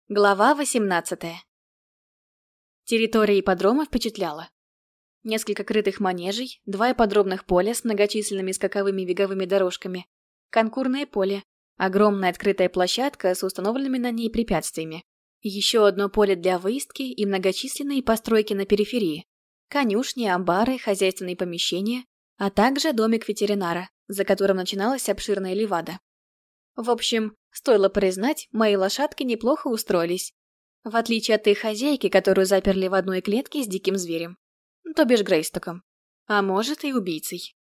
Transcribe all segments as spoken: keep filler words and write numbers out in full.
Глава восемнадцатая. Территория ипподрома впечатляла. Несколько крытых манежей, два ипподромных поля с многочисленными скаковыми беговыми дорожками, конкурное поле, огромная открытая площадка с установленными на ней препятствиями, еще одно поле для выездки и многочисленные постройки на периферии, конюшни, амбары, хозяйственные помещения, а также домик ветеринара, за которым начиналась обширная ливада. В общем, стоило признать, мои лошадки неплохо устроились. В отличие от их хозяйки, которую заперли в одной клетке с диким зверем. То бишь Грейстоком. А может и убийцей.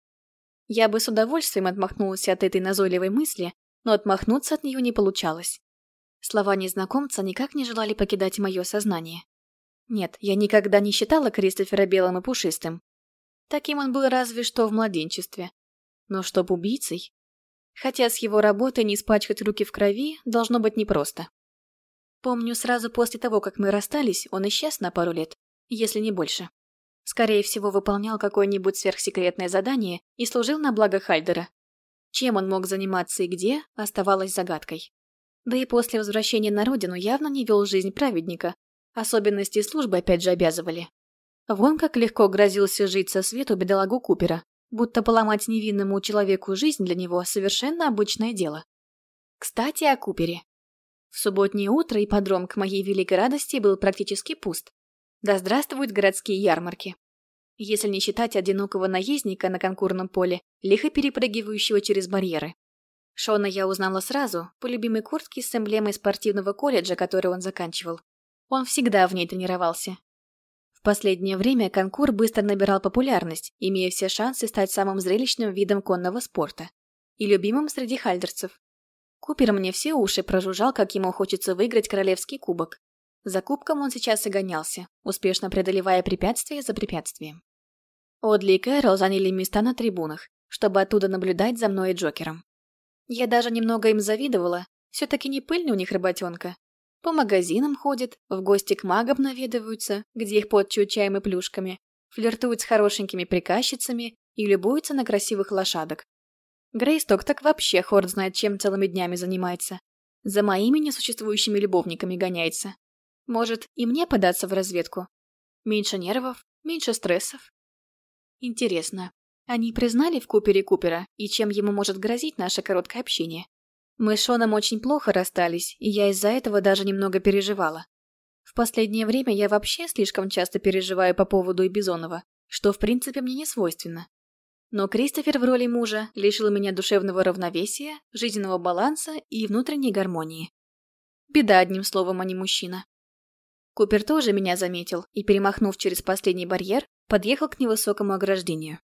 Я бы с удовольствием отмахнулась от этой назойливой мысли, но отмахнуться от нее не получалось. Слова незнакомца никак не желали покидать мое сознание. Нет, я никогда не считала Кристофера белым и пушистым. Таким он был разве что в младенчестве. Но чтоб убийцей... Хотя с его работой не испачкать руки в крови должно быть непросто. Помню, сразу после того, как мы расстались, он исчез на пару лет, если не больше. Скорее всего, выполнял какое-нибудь сверхсекретное задание и служил на благо Хальдера. Чем он мог заниматься и где, оставалось загадкой. Да и после возвращения на родину явно не вел жизнь праведника. Особенности службы опять же обязывали. Вон как легко грозился жить со свету бедолагу Купера. Будто поломать невинному человеку жизнь для него совершенно обычное дело. Кстати, о Купере. В субботнее утро ипподром к моей великой радости был практически пуст. Да здравствуют городские ярмарки. Если не считать одинокого наездника на конкурном поле, лихо перепрыгивающего через барьеры. Шона я узнала сразу, по любимой куртке с эмблемой спортивного колледжа, который он заканчивал. Он всегда в ней тренировался. В последнее время конкур быстро набирал популярность, имея все шансы стать самым зрелищным видом конного спорта. И любимым среди хальдерцев. Купер мне все уши прожужжал, как ему хочется выиграть королевский кубок. За кубком он сейчас и гонялся, успешно преодолевая препятствие за препятствием. Одли и Кэрол заняли места на трибунах, чтобы оттуда наблюдать за мной и Джокером. Я даже немного им завидовала, все-таки не пыльная у них работенка. По магазинам ходят, в гости к магам наведываются, где их подчуют чаем и плюшками, флиртуют с хорошенькими приказчицами и любуются на красивых лошадок. Грейсток так вообще хорд знает, чем целыми днями занимается. За моими несуществующими любовниками гоняется. Может, и мне податься в разведку? Меньше нервов, меньше стрессов. Интересно, они признали в Купере Купера и чем ему может грозить наше короткое общение? Мы с Шоном очень плохо расстались, и я из-за этого даже немного переживала. В последнее время я вообще слишком часто переживаю по поводу и Бизонова, что в принципе мне не свойственно. Но Кристофер в роли мужа лишил меня душевного равновесия, жизненного баланса и внутренней гармонии. Беда, одним словом, а не мужчина. Купер тоже меня заметил и, перемахнув через последний барьер, подъехал к невысокому ограждению.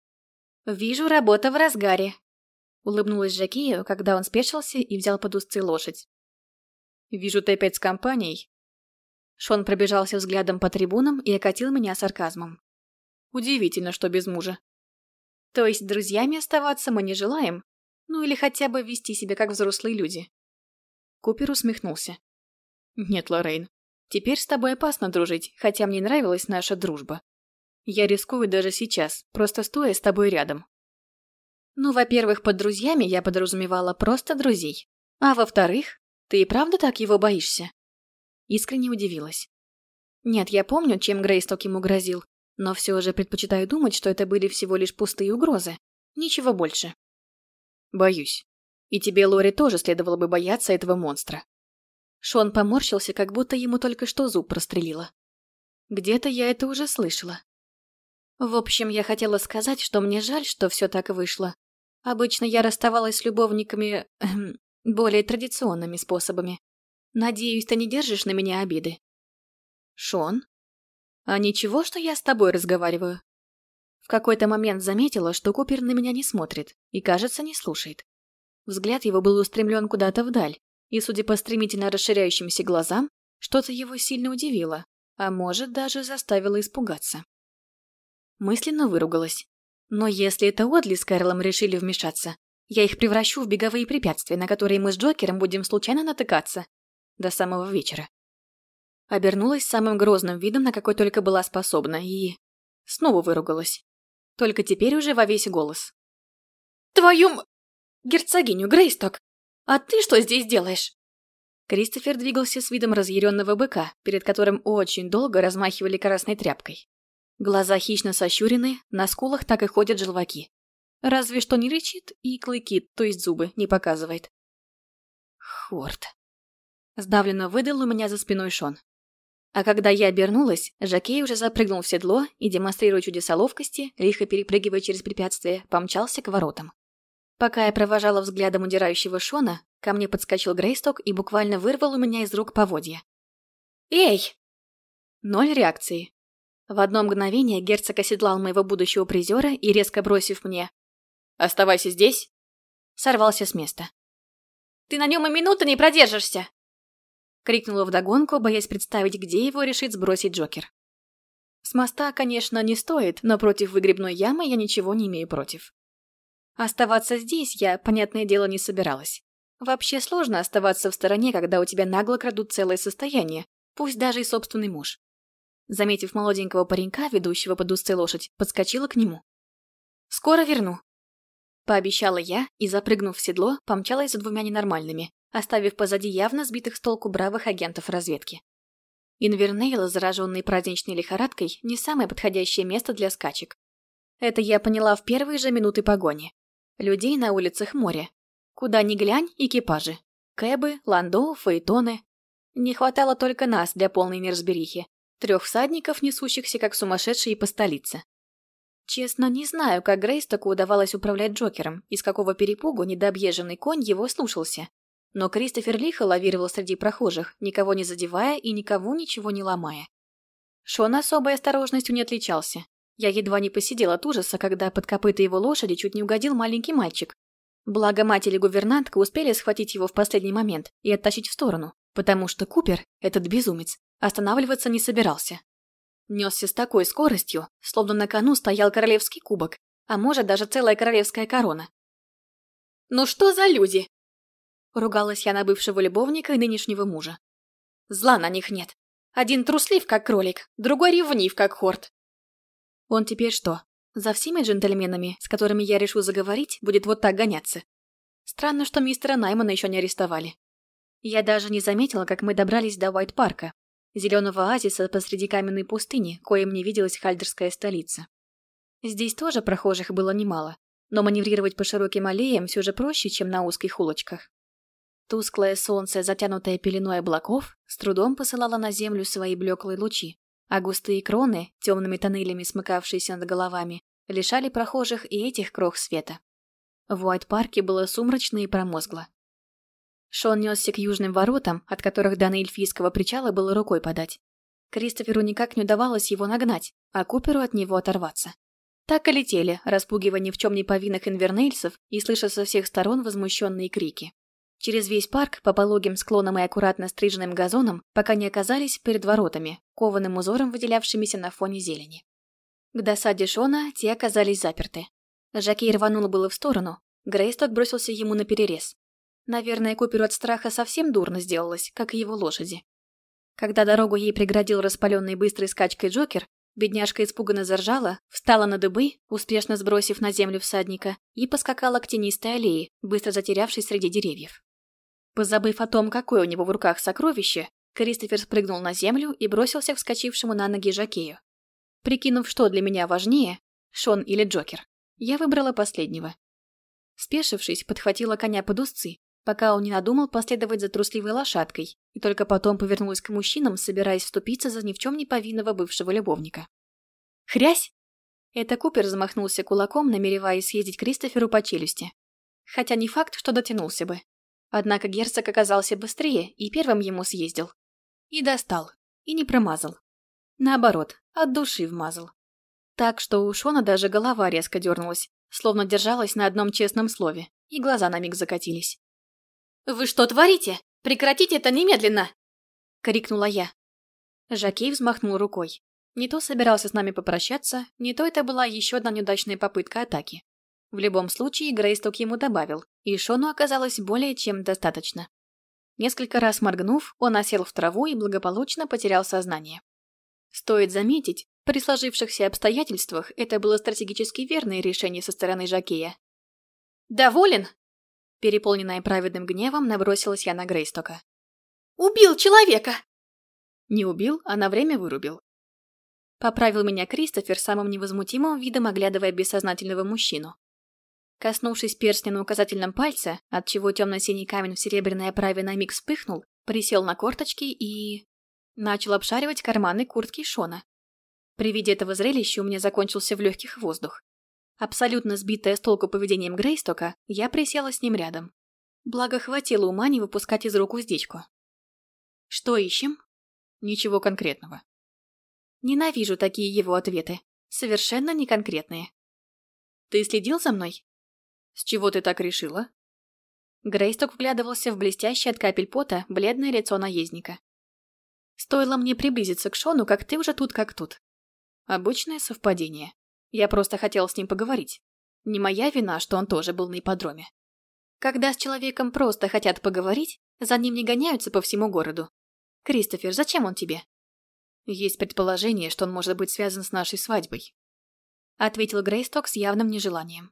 «Вижу, работа в разгаре», — улыбнулась Жакею, когда он спешился и взял под узцы лошадь. «Вижу, ты опять с компанией». Шон пробежался взглядом по трибунам и окатил меня сарказмом. «Удивительно, что без мужа». «То есть друзьями оставаться мы не желаем? Ну или хотя бы вести себя как взрослые люди?» Купер усмехнулся. «Нет, Лоррейн, теперь с тобой опасно дружить, хотя мне нравилась наша дружба. Я рискую даже сейчас, просто стоя с тобой рядом». Ну, во-первых, под друзьями я подразумевала просто друзей. А во-вторых, ты и правда так его боишься? Искренне удивилась. Нет, я помню, чем Грейсток ему грозил, но все же предпочитаю думать, что это были всего лишь пустые угрозы. Ничего больше. Боюсь. И тебе, Лори, тоже следовало бы бояться этого монстра. Шон поморщился, как будто ему только что зуб прострелило. Где-то я это уже слышала. В общем, я хотела сказать, что мне жаль, что все так вышло. Обычно я расставалась с любовниками эм, более традиционными способами. Надеюсь, ты не держишь на меня обиды. Шон? А ничего, что я с тобой разговариваю? В какой-то момент заметила, что Купер на меня не смотрит и, кажется, не слушает. Взгляд его был устремлен куда-то вдаль, и, судя по стремительно расширяющимся глазам, что-то его сильно удивило, а может, даже заставило испугаться. Мысленно выругалась. Но если это Одли с Кэролом решили вмешаться, я их превращу в беговые препятствия, на которые мы с Джокером будем случайно натыкаться. До самого вечера. Обернулась самым грозным видом, на какой только была способна, и... снова выругалась. Только теперь уже во весь голос. «Твою м... герцогиню, Грейсток! А ты что здесь делаешь?» Кристофер двигался с видом разъяренного быка, перед которым очень долго размахивали красной тряпкой. Глаза хищно сощурены, на скулах так и ходят желваки. Разве что не рычит и клыки, то есть зубы, не показывает. Хорт. Сдавленно выдал у меня за спиной Шон. А когда я обернулась, Жокей уже запрыгнул в седло и, демонстрируя чудеса ловкости, лихо перепрыгивая через препятствия, помчался к воротам. Пока я провожала взглядом удирающего Шона, ко мне подскочил Грейсток и буквально вырвал у меня из рук поводья. «Эй!» Ноль реакции. В одно мгновение герцог оседлал моего будущего призера и, резко бросив мне «Оставайся здесь!», сорвался с места. «Ты на нем и минуты не продержишься!» Крикнула вдогонку, боясь представить, где его решит сбросить Джокер. С моста, конечно, не стоит, но против выгребной ямы я ничего не имею против. Оставаться здесь я, понятное дело, не собиралась. Вообще сложно оставаться в стороне, когда у тебя нагло крадут целое состояние, пусть даже и собственный муж. Заметив молоденького паренька, ведущего под узцы лошадь, подскочила к нему. «Скоро верну», — пообещала я и, запрыгнув в седло, помчалась за двумя ненормальными, оставив позади явно сбитых с толку бравых агентов разведки. Инвернейл, зараженный праздничной лихорадкой, не самое подходящее место для скачек. Это я поняла в первые же минуты погони. Людей на улицах море. Куда ни глянь, экипажи. Кэбы, ландо, фаэтоны. Не хватало только нас для полной неразберихи. Трех всадников, несущихся как сумасшедшие по столице. Честно, не знаю, как Грейстоку удавалось управлять Джокером, и с какого перепугу недообъезженный конь его слушался. Но Кристофер лихо лавировал среди прохожих, никого не задевая и никого ничего не ломая. Шон особой осторожностью не отличался. Я едва не посидела от ужаса, когда под копыта его лошади чуть не угодил маленький мальчик. Благо мать или гувернантка успели схватить его в последний момент и оттащить в сторону, потому что Купер, этот безумец, останавливаться не собирался. Несся с такой скоростью, словно на кону стоял королевский кубок, а может даже целая королевская корона. «Ну что за люди?» Ругалась я на бывшего любовника и нынешнего мужа. Зла на них нет. Один труслив, как кролик, другой ревнив, как хорт. Он теперь что, за всеми джентльменами, с которыми я решу заговорить, будет вот так гоняться? Странно, что мистера Наймана еще не арестовали. Я даже не заметила, как мы добрались до Уайт-парка, зеленого оазиса посреди каменной пустыни, коим мне виделась хальдерская столица. Здесь тоже прохожих было немало, но маневрировать по широким аллеям все же проще, чем на узких улочках. Тусклое солнце, затянутое пеленой облаков, с трудом посылало на землю свои блеклые лучи, а густые кроны, темными тоннелями смыкавшиеся над головами, лишали прохожих и этих крох света. В Уайт-парке было сумрачно и промозгло. Шон несся к южным воротам, от которых до Нейльфийского причала было рукой подать. Кристоферу никак не удавалось его нагнать, а Куперу от него оторваться. Так и летели, распугивая ни в чем не повинных инвернейльцев и слыша со всех сторон возмущенные крики. Через весь парк, по пологим склонам и аккуратно стриженным газонам, пока не оказались перед воротами, кованым узором выделявшимися на фоне зелени. К досаде Шона те оказались заперты. Жокей рванул было в сторону, Грейсток бросился ему наперерез. Наверное, Куперу от страха совсем дурно сделалось, как и его лошади. Когда дорогу ей преградил распаленный быстрой скачкой Джокер, бедняжка испуганно заржала, встала на дыбы, успешно сбросив на землю всадника, и поскакала к тенистой аллее, быстро затерявшись среди деревьев. Позабыв о том, какое у него в руках сокровище, Кристофер спрыгнул на землю и бросился к вскочившему на ноги Жокею. Прикинув, что для меня важнее, Шон или Джокер, я выбрала последнего. Спешившись, подхватила коня под узцы, пока он не надумал последовать за трусливой лошадкой, и только потом повернулась к мужчинам, собираясь вступиться за ни в чем не повинного бывшего любовника. «Хрясь!» Это Купер замахнулся кулаком, намереваясь съездить Кристоферу по челюсти. Хотя не факт, что дотянулся бы. Однако герцог оказался быстрее и первым ему съездил. И достал. И не промазал. Наоборот, от души вмазал. Так что у Шона даже голова резко дернулась, словно держалась на одном честном слове, и глаза на миг закатились. «Вы что творите? Прекратите это немедленно!» — крикнула я. Жокей взмахнул рукой. Не то собирался с нами попрощаться, не то это была еще одна неудачная попытка атаки. В любом случае, Грейсток ему добавил, и Шону оказалось более чем достаточно. Несколько раз моргнув, он осел в траву и благополучно потерял сознание. Стоит заметить, при сложившихся обстоятельствах это было стратегически верное решение со стороны Жокея. «Доволен?» Переполненная праведным гневом, набросилась я на Грейстока. Убил человека!» Не убил, а на время вырубил. Поправил меня Кристофер самым невозмутимым видом, оглядывая бессознательного мужчину. Коснувшись перстня на указательном пальце, отчего темно-синий камень в серебряной оправе на миг вспыхнул, присел на корточки и... начал обшаривать карманы куртки Шона. При виде этого зрелища у меня закончился в легких воздух. Абсолютно сбитая с толку поведением Грейстока, я присела с ним рядом. Благо хватило ума не выпускать из рук уздечку. «Что ищем?» «Ничего конкретного». Ненавижу такие его ответы. Совершенно неконкретные. «Ты следил за мной?» «С чего ты так решила?» Грейсток вглядывался в блестящее от капель пота бледное лицо наездника. «Стоило мне приблизиться к Шону, как ты уже тут как тут». Обычное совпадение. Я просто хотел с ним поговорить. Не моя вина, что он тоже был на ипподроме. Когда с человеком просто хотят поговорить, за ним не гоняются по всему городу. «Кристофер, зачем он тебе?» «Есть предположение, что он может быть связан с нашей свадьбой», — ответил Грейсток с явным нежеланием.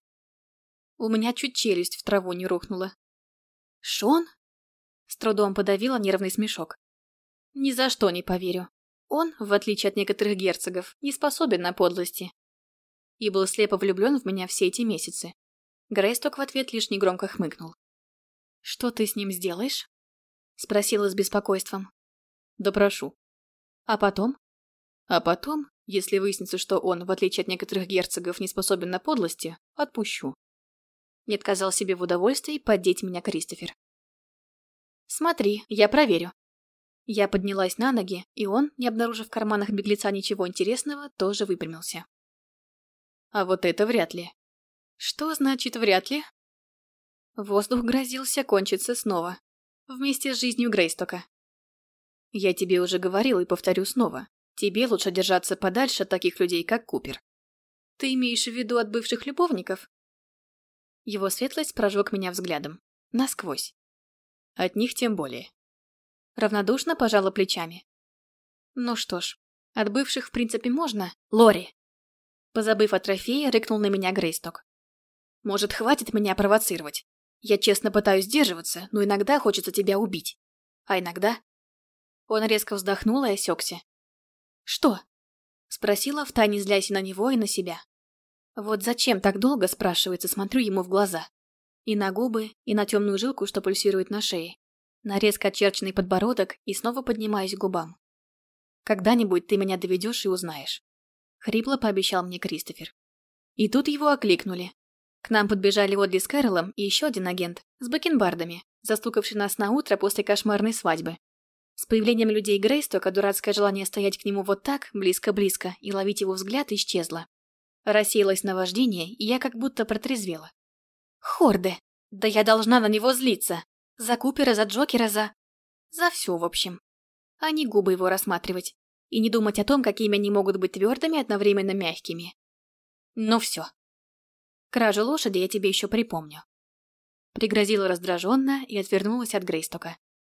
У меня чуть челюсть в траву не рухнула. «Шон?» С трудом подавила нервный смешок. «Ни за что не поверю. Он, в отличие от некоторых герцогов, не способен на подлости. И был слепо влюблен в меня все эти месяцы». Грейсток в ответ лишь негромко хмыкнул. «Что ты с ним сделаешь?» Спросила с беспокойством. «Допрошу». «А потом?» «А потом, если выяснится, что он, в отличие от некоторых герцогов, не способен на подлости, отпущу». Не отказал себе в удовольствии поддеть меня Кристофер. «Смотри, я проверю». Я поднялась на ноги, и он, не обнаружив в карманах беглеца ничего интересного, тоже выпрямился. «А вот это вряд ли». «Что значит «вряд ли»?» Воздух грозился кончиться снова. Вместе с жизнью Грейстока. «Я тебе уже говорил и повторю снова. Тебе лучше держаться подальше от таких людей, как Купер». «Ты имеешь в виду от бывших любовников?» Его светлость прожег меня взглядом. Насквозь. От них тем более. Равнодушно пожала плечами. Ну что ж, от бывших в принципе можно. Лори! Позабыв о трофее, рыкнул на меня Грейсток. Может, хватит меня провоцировать? Я честно пытаюсь сдерживаться, но иногда хочется тебя убить. А иногда... Он резко вздохнул и осекся. «Что?» Спросила, втайне злясь и на него, и на себя. Вот зачем так долго, спрашивается, смотрю ему в глаза. И на губы, и на темную жилку, что пульсирует на шее. На резко очерченный подбородок и снова поднимаюсь к губам. «Когда-нибудь ты меня доведешь и узнаешь», — хрипло пообещал мне Кристофер. И тут его окликнули. К нам подбежали Одли с Кэролом и еще один агент, с бакенбардами, застукавший нас на утро после кошмарной свадьбы. С появлением людей Грейстока дурацкое желание стоять к нему вот так, близко-близко, и ловить его взгляд исчезло. Рассеялось наваждение, и я как будто протрезвела. Хорды! Да я должна на него злиться! За Купера, за Джокера, за... За все, в общем. А не губы его рассматривать. И не думать о том, какими они могут быть твердыми и одновременно мягкими. Ну все. Кражу лошади я тебе еще припомню. Пригрозила раздраженно и отвернулась от Грейстока.